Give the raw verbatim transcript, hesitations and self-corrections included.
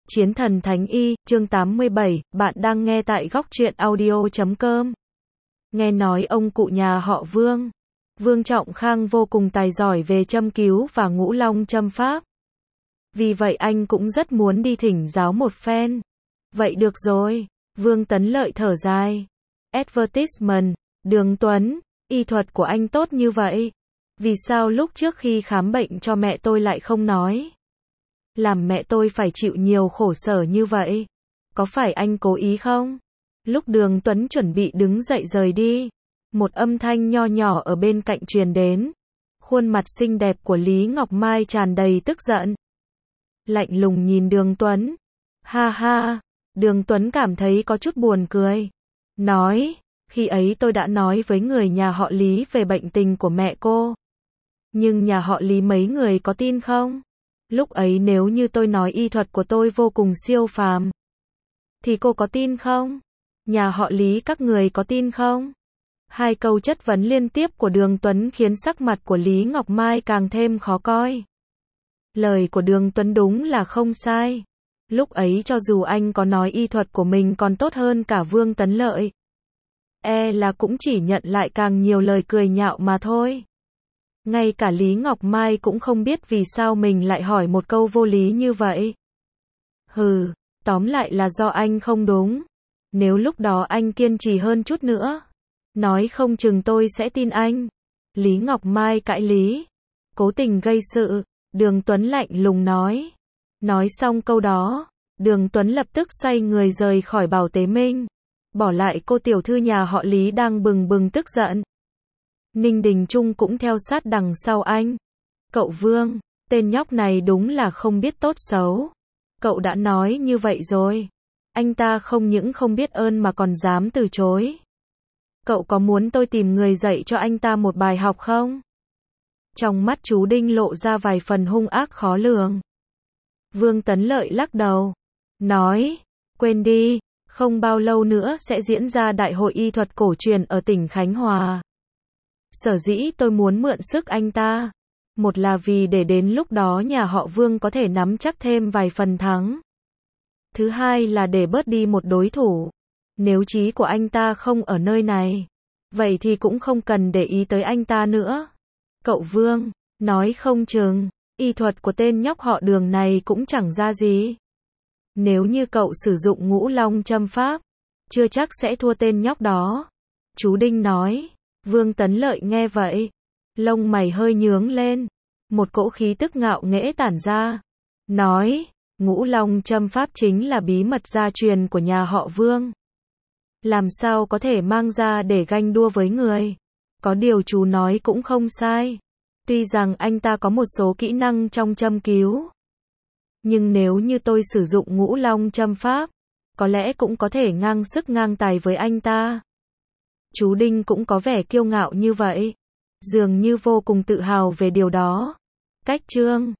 Chiến thần Thánh Y, chương tám mươi bảy, bạn đang nghe tại góc truyện audio chấm com. Nghe nói ông cụ nhà họ Vương, Vương Trọng Khang vô cùng tài giỏi về châm cứu và ngũ long châm pháp. Vì vậy anh cũng rất muốn đi thỉnh giáo một phen. Vậy được rồi, Vương Tấn Lợi thở dài. Advertisement, Đường Tuấn, y thuật của anh tốt như vậy. Vì sao lúc trước khi khám bệnh cho mẹ tôi lại không nói? Làm mẹ tôi phải chịu nhiều khổ sở như vậy. Có phải anh cố ý không? Lúc Đường Tuấn chuẩn bị đứng dậy rời đi, một âm thanh nho nhỏ ở bên cạnh truyền đến. Khuôn mặt xinh đẹp của Lý Ngọc Mai tràn đầy tức giận. Lạnh lùng nhìn Đường Tuấn. Ha ha, Đường Tuấn cảm thấy có chút buồn cười. Nói, khi ấy tôi đã nói với người nhà họ Lý về bệnh tình của mẹ cô. Nhưng nhà họ Lý mấy người có tin không? Lúc ấy nếu như tôi nói y thuật của tôi vô cùng siêu phàm, thì cô có tin không? Nhà họ Lý các người có tin không? Hai câu chất vấn liên tiếp của Đường Tuấn khiến sắc mặt của Lý Ngọc Mai càng thêm khó coi. Lời của Đường Tuấn đúng là không sai. Lúc ấy cho dù anh có nói y thuật của mình còn tốt hơn cả Vương Tấn Lợi, e là cũng chỉ nhận lại càng nhiều lời cười nhạo mà thôi. Ngay cả Lý Ngọc Mai cũng không biết vì sao mình lại hỏi một câu vô lý như vậy. Hừ, tóm lại là do anh không đúng. Nếu lúc đó anh kiên trì hơn chút nữa, nói không chừng tôi sẽ tin anh. Lý Ngọc Mai cãi lý, cố tình gây sự. Đường Tuấn lạnh lùng nói. Nói xong câu đó, Đường Tuấn lập tức xoay người rời khỏi Bảo Tế Minh, bỏ lại cô tiểu thư nhà họ Lý đang bừng bừng tức giận. Ninh Đình Trung cũng theo sát đằng sau anh. Cậu Vương, tên nhóc này đúng là không biết tốt xấu. Cậu đã nói như vậy rồi. Anh ta không những không biết ơn mà còn dám từ chối. Cậu có muốn tôi tìm người dạy cho anh ta một bài học không? Trong mắt chú Đinh lộ ra vài phần hung ác khó lường. Vương Tấn Lợi lắc đầu, nói, quên đi, không bao lâu nữa sẽ diễn ra đại hội y thuật cổ truyền ở tỉnh Khánh Hòa. Sở dĩ tôi muốn mượn sức anh ta, một là vì để đến lúc đó nhà họ Vương có thể nắm chắc thêm vài phần thắng. Thứ hai là để bớt đi một đối thủ. Nếu trí của anh ta không ở nơi này, vậy thì cũng không cần để ý tới anh ta nữa. Cậu Vương, nói không chừng, y thuật của tên nhóc họ Đường này cũng chẳng ra gì. Nếu như cậu sử dụng ngũ long châm pháp, chưa chắc sẽ thua tên nhóc đó. Chú Đinh nói. Vương Tấn Lợi nghe vậy, lông mày hơi nhướng lên, một cỗ khí tức ngạo nghễ tản ra. Nói, ngũ long châm pháp chính là bí mật gia truyền của nhà họ Vương. Làm sao có thể mang ra để ganh đua với người? Có điều chú nói cũng không sai. Tuy rằng anh ta có một số kỹ năng trong châm cứu, nhưng nếu như tôi sử dụng ngũ long châm pháp, có lẽ cũng có thể ngang sức ngang tài với anh ta. Chú Đinh cũng có vẻ kiêu ngạo như vậy, dường như vô cùng tự hào về điều đó. Cách chương